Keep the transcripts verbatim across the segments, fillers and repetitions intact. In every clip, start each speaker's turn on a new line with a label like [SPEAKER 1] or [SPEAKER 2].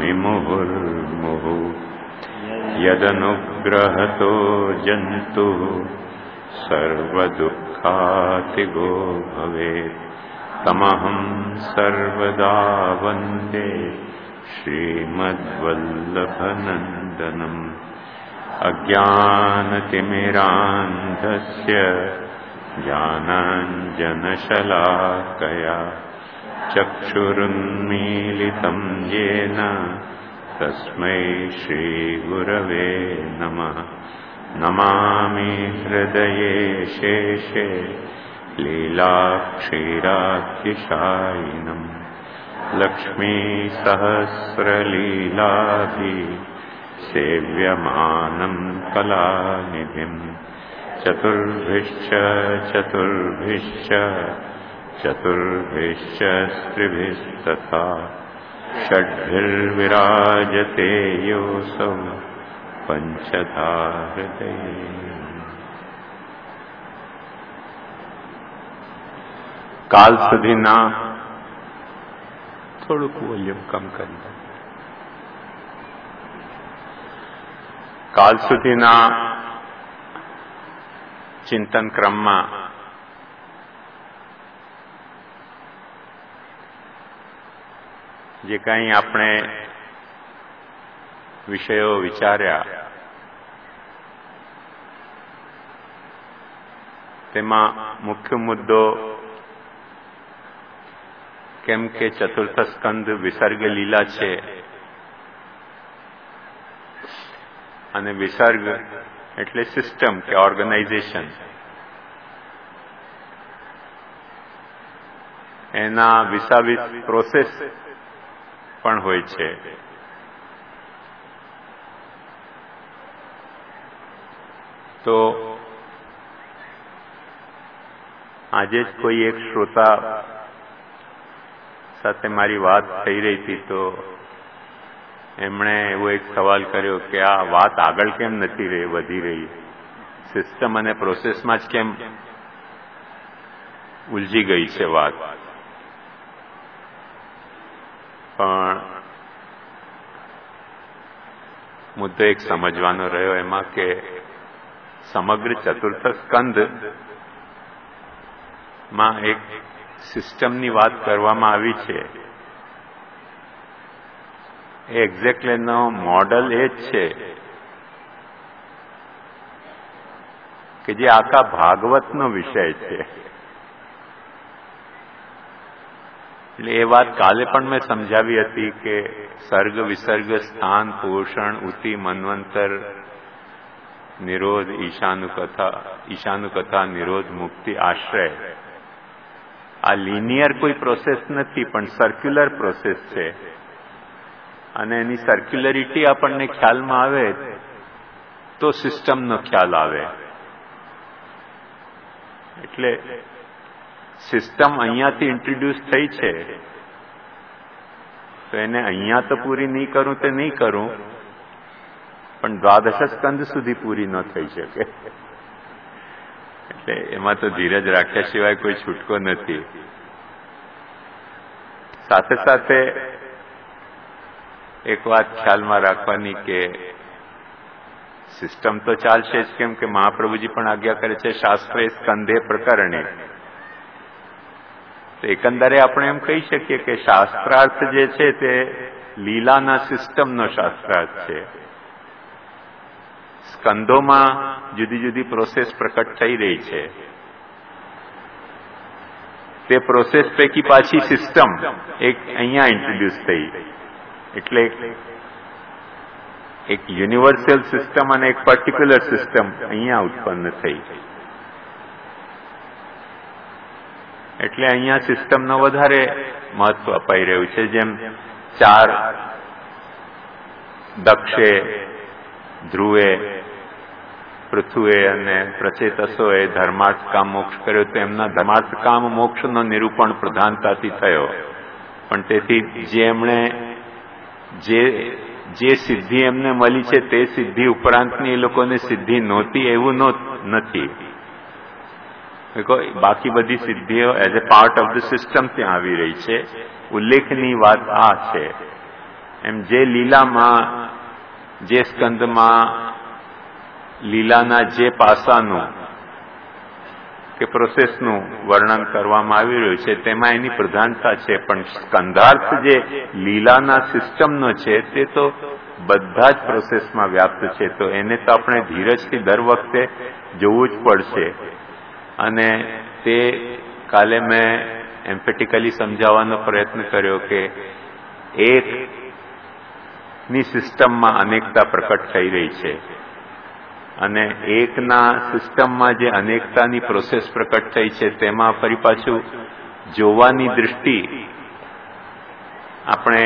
[SPEAKER 1] नमामि मुहुर्मुहुः यदनुग्रहतो जन्तुः सर्वदुःखातिगो भवेत् तमहं सर्वदा वन्दे श्रीमद्वल्लभनन्दनम् अज्ञानतिमिरान्धस्य ज्ञानाञ्जनशलाकया चक्षुरुन्मीलितं येन तस्मै श्रीगुरवे नमः। नमामि हृदये शेषे लीलाक्षीराख्यशायिनम् लक्ष्मीसहस्रलीलाभिः सेव्यमानं कलानिधिम् चतुर्भिश्च चतुर्भिश्च चतुर्भिश्च स्त्रिभिस्तथा षड्भिर्विराजते योऽसौ पञ्चधा हृदये। काल सुधीना થોડુંક વોલ્યુમ કમ કરી દો. કાલ સુધીના ચિંતન ક્રમમાં જે કંઈ આપણે વિષયો વિચાર્યા તેમાં મુખ્ય મુદ્દો કેમ કે ચતુર્થ સ્કંદ વિસર્ગ લીલા છે અને વિસર્ગ એટલે સિસ્ટમ કે ઓર્ગેનાઇઝેશન. એના વિસાવિસ પ્રોસેસ પણ હોય છે. તો આજે જ કોઈ એક શ્રોતા સાથે મારી વાત થઈ રહી હતી તો એમણે એવો એક સવાલ કર્યો કે આ વાત આગળ કેમ નથી રહી વધી રહી, સિસ્ટમ અને પ્રોસેસમાં જ કેમ ઉલજી ગઈ છે વાત. પણ મુદ્દો એક સમજવાનો રહ્યો એમાં કે સમગ્ર ચતુર્થ સ્કંદ માં એક સિસ્ટમની વાત કરવામાં આવી છે. એ એક્ઝેક્ટલી એનો મોડલ એ જ છે કે જે આખા ભાગવતનો વિષય છે. એટલે એ વાત કાલે પણ મેં સમજાવી હતી કે સર્ગ વિસર્ગ સ્થાન પોષણ ઉતિ મન્વંતર નિરોધ ઈશાનુકથા ઈશાનુકથા નિરોધ મુક્તિ આશ્રય આ લિનિયર કોઈ પ્રોસેસ નથી પણ સર્ક્યુલર પ્રોસેસ છે. અને એની સર્ક્યુલરિટી આપણને ખ્યાલમાં આવે તો સિસ્ટમનો ખ્યાલ આવે. એટલે સિસ્ટમ અહીંયાથી ઇન્ટ્રોડ્યુસ થઈ છે તો એને અહીંયા તો પૂરી નહીં કરું તે નહીં કરું પણ દ્વાદશ સ્કંદ સુધી પૂરી ન થઈ શકે. એટલે એમાં તો ધીરજ રાખ્યા સિવાય કોઈ છૂટકો નથી. સાથે સાથે એક વાત ખ્યાલમાં રાખવાની કે સિસ્ટમ તો ચાલશે જ, કેમ કે મહાપ્રભુજી પણ આજ્ઞા કરે છે શાસ્ત્રે સ્કંધે પ્રકરણે. તો એકંદરે આપણે એમ કહી શકીએ કે શાસ્ત્રાર્થ જે છે તે લીલાના સિસ્ટમનો શાસ્ત્રાર્થ છે. સ્કંદોમાં જુદી જુદી પ્રોસેસ પ્રકટ થઈ રહી છે. તે પ્રોસેસ પૈકી પાછી સિસ્ટમ એક અહીંયા ઇન્ટ્રોડ્યુસ થઈ. એટલે એક યુનિવર્સલ સિસ્ટમ અને એક પર્ટિક્યુલર સિસ્ટમ અહીંયા ઉત્પન્ન થઈ. એટલે અહીંયા સિસ્ટમનો વધારે મહત્વ અપાઈ રહ્યું છે. જેમ ચાર દક્ષે, ધ્રુવે, પૃથુએ અને પ્રચેતસોએ ધર્માર્થ કામ મોક્ષ કર્યો તો એમના ધર્માર્થ કામ મોક્ષનો નિરૂપણ પ્રધાનતાથી થયો. પણ તેથી જે એમણે જે જે સિદ્ધિ એમને મળી છે તે સિદ્ધિ ઉપરાંતની એ લોકોને સિદ્ધિ નહોતી એવું નથી. બાકી બધી સિદ્ધિઓ as a part of the system ત્યાં આવી રહી છે. ઉલ્લેખની વાત આ છે એમ જે લીલામાં, જે સ્કંદમાં લીલાના જે પાસાનું કે પ્રોસેસનું વર્ણન કરવામાં આવી રહ્યું છે તેમાં એની પ્રધાનતા છે, પણ સ્કંધાર્થ જે લીલાના સિસ્ટમનો છે તે તો બધા જ પ્રોસેસમાં વ્યાપ્ત છે. તો એને તો આપણે ધીરજથી દર વખતે જોવું જ પડશે. અને તે કાલે મેં એમ્ફેટિકલી સમજાવવાનો પ્રયત્ન કર્યો કે એક ની સિસ્ટમમાં અનેકતા પ્રકટ થઈ રહી છે અને એકના સિસ્ટમમાં જે અનેકતાની પ્રોસેસ પ્રકટ થઈ છે તેમાં ફરી પાછું જોવાની દૃષ્ટિ આપણે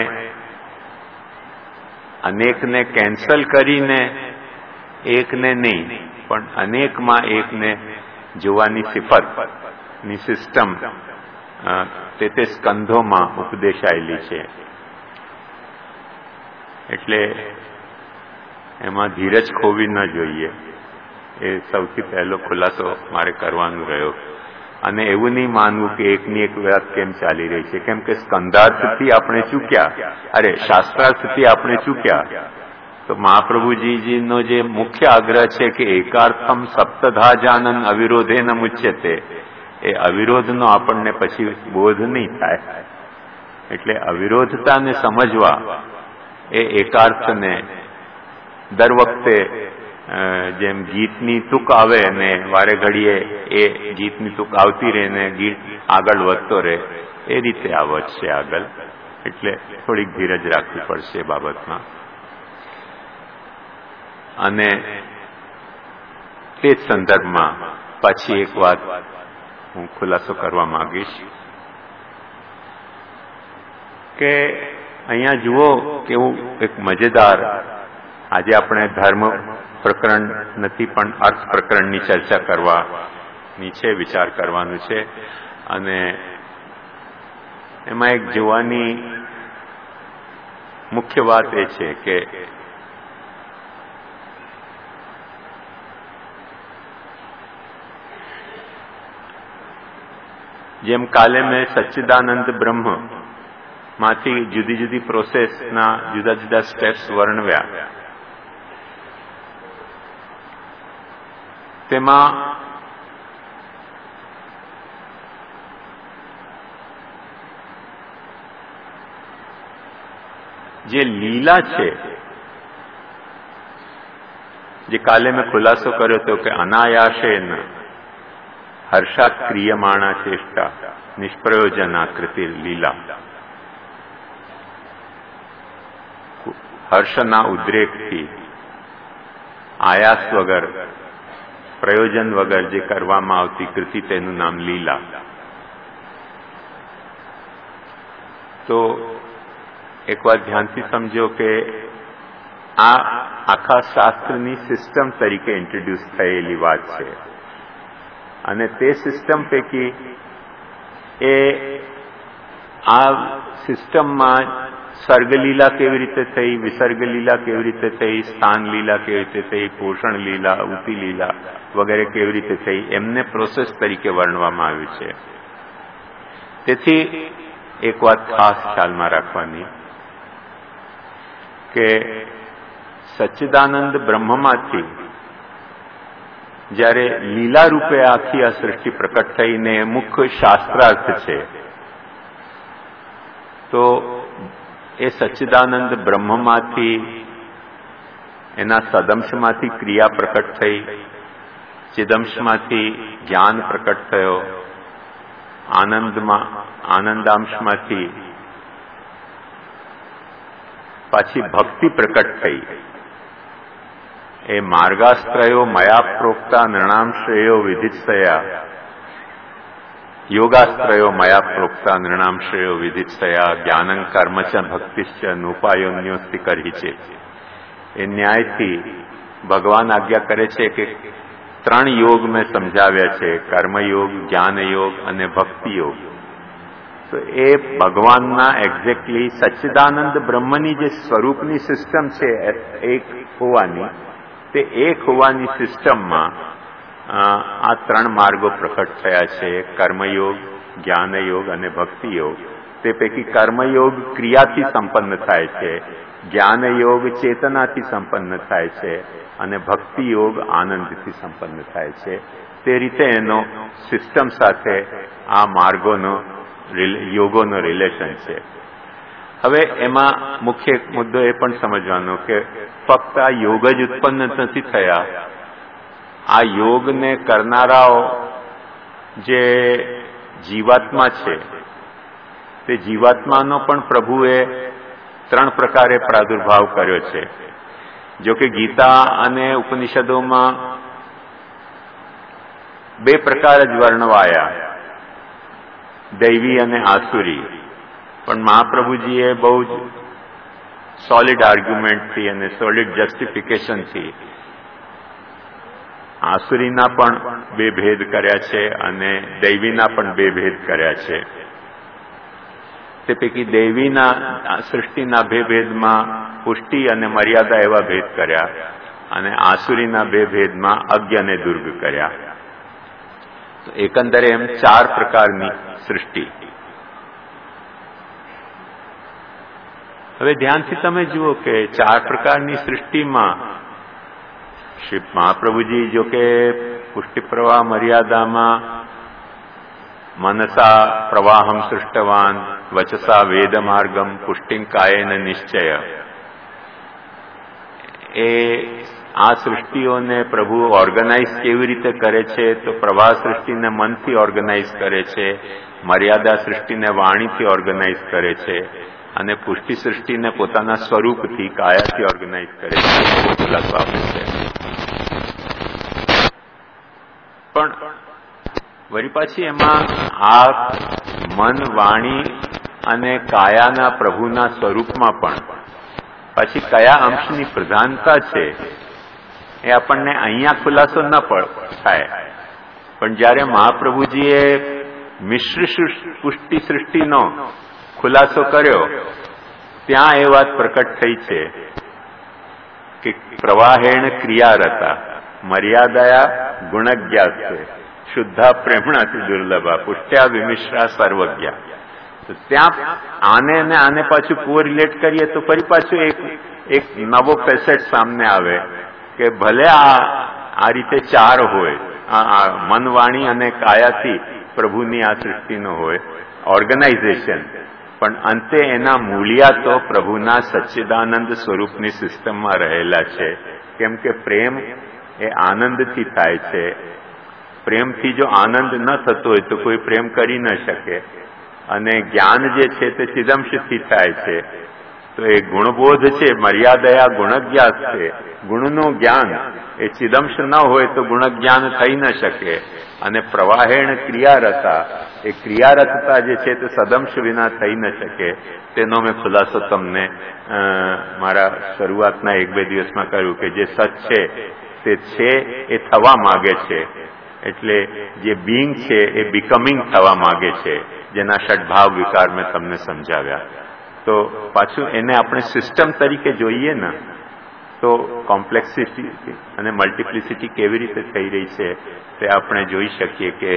[SPEAKER 1] અનેકને કેન્સલ કરીને એકને નહીં પણ અનેકમાં એકને જોવાની સિફતની સિસ્ટમ તે તે સ્કંધોમાં ઉપદેશાયેલી છે. એટલે એમાં ધીરજ ખોવી ન જોઈએ, એ સૌથી પહેલો ખુલાસો મારે કરવાનો રહ્યો. અને એવું નહીં માનવું કે એકની એક વાત કેમ ચાલી રહી છે, કેમ કે સ્કંધાર્થથી આપણે ચૂક્યા, અરે શાસ્ત્રાર્થથી આપણે ચૂક્યા. તો મહાપ્રભુજીજીનો જે મુખ્ય આગ્રહ છે કે એકાર્થમ સપ્તધા જાનન અવિરોધે ન મુચ્યતે, એ અવિરોધનો આપણને પછી બોધ નહીં થાય. એટલે અવિરોધતાને સમજવા એ એકાર્થને દર વખતે જેમ ગીતની તૂક આવે ને વારે ઘડીએ એ ગીતની તૂક આવતી રહે ને ગીત આગળ વધતો રહે, એ રીતે આ વધશે આગળ. એટલે થોડીક ધીરજ રાખવી પડશે એ બાબતમાં. અને તે જ સંદર્ભમાં પાછી એક વાત હું ખુલાસો કરવા માંગીશ કે અહીંયા જુઓ કેવું એક મજેદાર, આજે આપણે ધર્મ પ્રકરણ નથી પણ અર્થ પ્રકરણની ચર્ચા કરવાની છે, વિચાર કરવાનું છે. અને એમાં એક જોવાની મુખ્ય વાત એ છે કે જેમ કાલે મેં સચ્ચિદાનંદ બ્રહ્મ માંથી જુદી જુદી પ્રોસેસના જુદા જુદા સ્ટેપ્સ વર્ણવ્યા, તેમાં જે લીલા છે, જે કાલે મેં ખુલાસો કર્યો હતો કે અનાયાસેન હર્ષાત ક્રિયમાણા ચેષ્ટા નિષ્પ્રયોજનાકૃતિ લીલા, હર્ષના ઉદ્રેકથી આયાસ વગર, પ્રયોજન વગર જે કરવામાં આવતી કૃતિ તેનું નામ લીલા. તો એક વાત ધ્યાનથી સમજો કે આ આખા શાસ્ત્રની સિસ્ટમ તરીકે ઇન્ટ્રોડ્યુસ થયેલી વાત છે. અને તે સિસ્ટમ પૈકી એ આ સિસ્ટમમાં સર્ગલીલા કેવી રીતે થઈ, વિસર્ગ લીલા કેવી રીતે થઈ, સ્થાન લીલા કેવી રીતે થઈ, પોષણ લીલા, ઉતિ લીલા વગેરે કેવી રીતે થઈ, એમને પ્રોસેસ તરીકે વર્ણવામાં આવ્યું છે. તેથી એક વાત ખાસ ખ્યાલમાં રાખવાની કે સચ્ચિદાનંદ બ્રહ્મમાંથી જ્યારે લીલા રૂપે આખી આ સૃષ્ટિ પ્રકટ થઈને મુખ્ય શાસ્ત્રાર્થ છે, તો એ સચ્ચિદાનંદ બ્રહ્મમાંથી, એના સદંશમાંથી ક્રિયા પ્રકટ થઈ, ચિદંશમાંથી જ્ઞાન પ્રકટ થયો, આનંદમાં આનંદાંશમાંથી પાછી ભક્તિ પ્રકટ થઈ. એ માર્ગાસ્ત્રયો મયા પ્રોક્તા નૃણાંશ્રેયો વિધિત્સયા, યોગાસ્ત્રયો મયા પ્રોક્તા નૃણાંશ્રેયો વિધિત્સયા, જ્ઞાનં કર્મ ચ ભક્તિશ્ચ નોપાયોન્યોસ્તિ કરી છે. એ ન્યાયથી ભગવાન આજ્ઞા કરે છે કે ત્રણ યોગ મેં સમજાવ્યા છે, કર્મયોગ, જ્ઞાન યોગ અને ભક્તિ યોગ. તો એ ભગવાનના એક્ઝેક્ટલી સચ્ચિદાનંદ બ્રહ્મની જે સ્વરૂપની સિસ્ટમ છે એક હોવાની, તે એક હોવાની સિસ્ટમમાં આ ત્રણ માર્ગો પ્રકટ થયા છે, કર્મયોગ, જ્ઞાનયોગ અને ભક્તિ યોગ. તે પૈકી કર્મયોગ ક્રિયાથી સંપન્ન થાય છે, જ્ઞાન યોગ ચેતનાથી સંપન્ન થાય છે અને ભક્તિ યોગ આનંદથી સંપન્ન થાય છે. તે રીતે એનો સિસ્ટમ સાથે આ માર્ગોનો યોગોનો રિલેશન છે. હવે એમાં મુખ્ય મુદ્દો એ પણ સમજવાનો કે ફક્ત આ યોગ જ ઉત્પન્ન નથી થયા, આ યોગને કરનારાઓ જે જીવાત્મા છે તે જીવાત્માનો પણ પ્રભુએ ત્રણ પ્રકારે પ્રાદુર્ભાવ કર્યો છે. જો કે ગીતા અને ઉપનિષદોમાં બે પ્રકાર જ વર્ણવાયા, દૈવી અને આસુરી. પણ મહાપ્રભુજીએ બહુ જ સોલિડ આર્ગ્યુમેન્ટથી અને સોલિડ જસ્ટિફિકેશનથી આસુરીના પણ બે ભેદ કર્યા છે અને દૈવીના પણ બે ભેદ કર્યા છે. તે પૈકી દૈવીના સૃષ્ટિના બે ભેદમાં પુષ્ટિ અને મર્યાદા એવા ભેદ કર્યા અને આસુરીના બે ભેદમાં અજ્ઞ અને દુર્ગ કર્યા. તો એકંદરે એમ ચાર પ્રકારની સૃષ્ટિ. હવે ધ્યાનથી તમે જુઓ કે ચાર પ્રકારની સૃષ્ટિમાં શ્રી મહાપ્રભુજી જો કે પુષ્ટિ પ્રવાહ મર્યાદામાં મનસા પ્રવાહમ સૃષ્ટવાન વચસા વેદ માર્ગમ પુષ્ટિં કાયેન નિશ્ચય, એ આ સૃષ્ટિઓને પ્રભુ ઓર્ગેનાઇઝ કેવી રીતે કરે છે તો પ્રવાહ સૃષ્ટિને મનથી ઓર્ગેનાઇઝ કરે છે, મર્યાદા સૃષ્ટિને વાણીથી ઓર્ગેનાઇઝ કરે છે અને પુષ્ટિ સૃષ્ટિને પોતાના સ્વરૂપથી કાયાથી ઓર્ગેનાઇઝ કરે છે. ખુલાસો આપે છે. પણ વળી પાછી એમાં આ મન વાણી અને કાયાના પ્રભુના સ્વરૂપમાં પણ પછી કયા અંશની પ્રધાનતા છે એ આપણને અહીંયા ખુલાસો ન થાય. પણ જયારે મહાપ્રભુજીએ મિશ્ર પુષ્ટિ સૃષ્ટિનો ખુલાસો કર્યો ત્યાં એ વાત પ્રકટ થઈ છે કે પ્રવાહેણ ક્રિયારતા મર્યાદયા ગુણજ્ઞાસ્તે શુદ્ધા પ્રેમણાથી દુર્લભા પુષ્ટ્યા વિમિશ્રા સર્વજ્ઞા. તો ત્યાં આને ને આને પાછું કોરિલેટ કરીએ તો ફરી પાછું એક એક નવો ફેસેટ સામને આવે કે ભલે આ આ રીતે ચાર હોય, મન વાણી અને કાયાથી પ્રભુની આ સૃષ્ટિનો હોય ઓર્ગેનાઇઝેશન, પણ અંતે એના મૂળિયા તો પ્રભુના સચ્ચિદાનંદ સ્વરૂપની સિસ્ટમમાં રહેલા છે. કેમ કે પ્રેમ એ આનંદથી થાય છે. પ્રેમથી જો આનંદ ન થતો હોય તો કોઈ પ્રેમ કરી ન શકે. અને જ્ઞાન જે છે તે ચિદંશથી થાય છે. તો એ ગુણબોધ છે, મર્યાદયા ગુણજ્ઞાસ છે. ગુણનું જ્ઞાન એ ચિદંશ ન હોય તો ગુણજ્ઞાન થઈ ન શકે. અને પ્રવાહેણ ક્રિયારતા, એ ક્રિયારતતા જે છે તે સદંશ વિના થઈ ન શકે. તેનો મેં ખુલાસો તમને મારા શરૂઆતના એક બે દિવસમાં કર્યું કે જે સચ છે તે છે એ થવા માંગે છે, એટલે જે બીંગ છે એ બીકમિંગ થવા માંગે છે, જેના ષડભાવ વિકાર મેં તમને સમજાવ્યા. તો પાછું એને આપણે સિસ્ટમ તરીકે જોઈએ ને તો કોમ્પ્લેક્સિટી અને મલ્ટિપ્લિસિટી કેવી રીતે થઈ રહી છે તે આપણે જોઈ શકીએ કે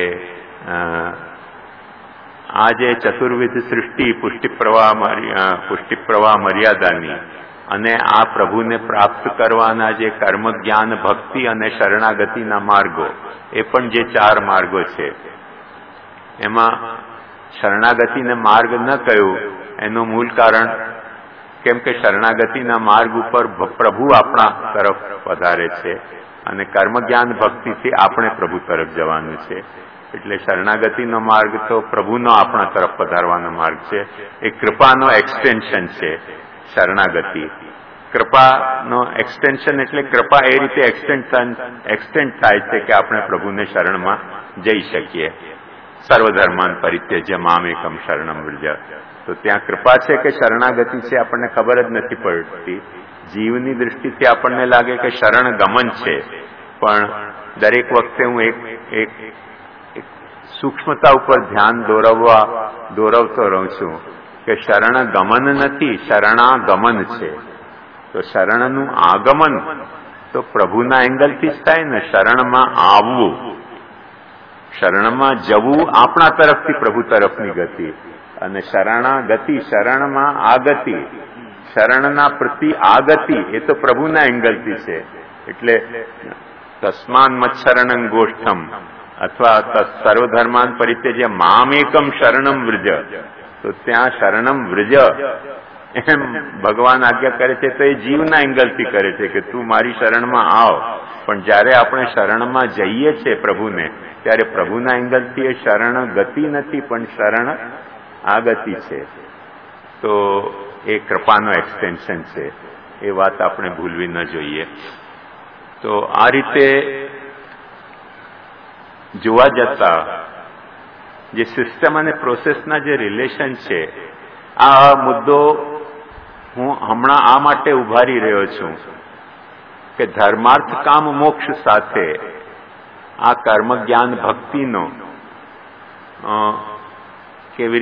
[SPEAKER 1] આ જે ચતુર્વિધ સૃષ્ટિ પુષ્ટિ પ્રવાહ પુષ્ટિ પ્રવાહ મર્યાદાની અને આ પ્રભુને પ્રાપ્ત કરવાના જે કર્મ જ્ઞાન ભક્તિ અને શરણાગતિના માર્ગો, એ પણ જે ચાર માર્ગો છે એમાં શરણાગતિને માર્ગ ન કહ્યું એનું મૂળ કારણ કેમ કે શરણાગતિના માર્ગ ઉપર પ્રભુ આપણા તરફ વધારે છે અને કર્મ જ્ઞાન ભક્તિથી આપણે પ્રભુ તરફ જવાનું છે. એટલે શરણાગતિનો માર્ગ તો પ્રભુનો આપણા તરફ પધારવાનો માર્ગ છે. એ કૃપાનો એક્સટેન્શન છે શરણાગતિ. કૃપાનો એક્સટેન્શન એટલે કૃપા એ રીતે એક્સટેન્ડ એક્સટેન્ડ થાય છે કે આપણે પ્રભુને શરણમાં જઈ શકીએ. સર્વધર્માન પરિત્યજ્ય મામ એકમ શરણમ વ્રજ. તો ત્યાં કૃપા છે કે શરણાગતિ છે આપણને ખબર જ નથી પડતી. જીવની દૃષ્ટિથી આપણને લાગે કે શરણ ગમન છે, પણ દરેક વખતે હું એક એક સૂક્ષ્મતા ઉપર ધ્યાન દોરવવા દોરવતો રહું છું કે શરણ ગમન નથી, શરણાગમન છે. તો શરણનું આગમન તો પ્રભુના એંગલથી જ થાય ને. શરણમાં આવવું, શરણમાં જવું આપણા તરફથી પ્રભુ તરફની ગતિ, અને શરણાગતિ, શરણમાં આગતિ, શરણના પ્રતિ આગતિ એ તો પ્રભુના એંગલથી છે. એટલે તસ્માન મચ્છરણં ગોષ્ઠમ અથવા સર્વધર્માન પરિત્યજ્ય મામેકમ શરણમ વ્રજ, તો ત્યાં શરણમ વ્રજ એમ ભગવાન આજ્ઞા કરે છે તો એ જીવના એંગલથી કરે છે કે તું મારી શરણમાં આવ. પણ જ્યારે આપણે શરણમાં જઈએ છીએ પ્રભુને, ત્યારે પ્રભુના એંગલથી એ શરણ ગતિ નથી પણ શરણ આગતિ છે. તો એ કૃપાનો એક્સટેન્શન છે. એ વાત આપણે ભૂલવી ન જોઈએ. તો આ રીતે જોવા જતા જે સિસ્ટમ અને પ્રોસેસના જે રિલેશન છે, આ મુદ્દો હું હમણાં આ માટે ઉભારી રહ્યો છું કે ધર્માર્થ કામ મોક્ષ સાથે આ કર્મ જ્ઞાન ભક્તિનો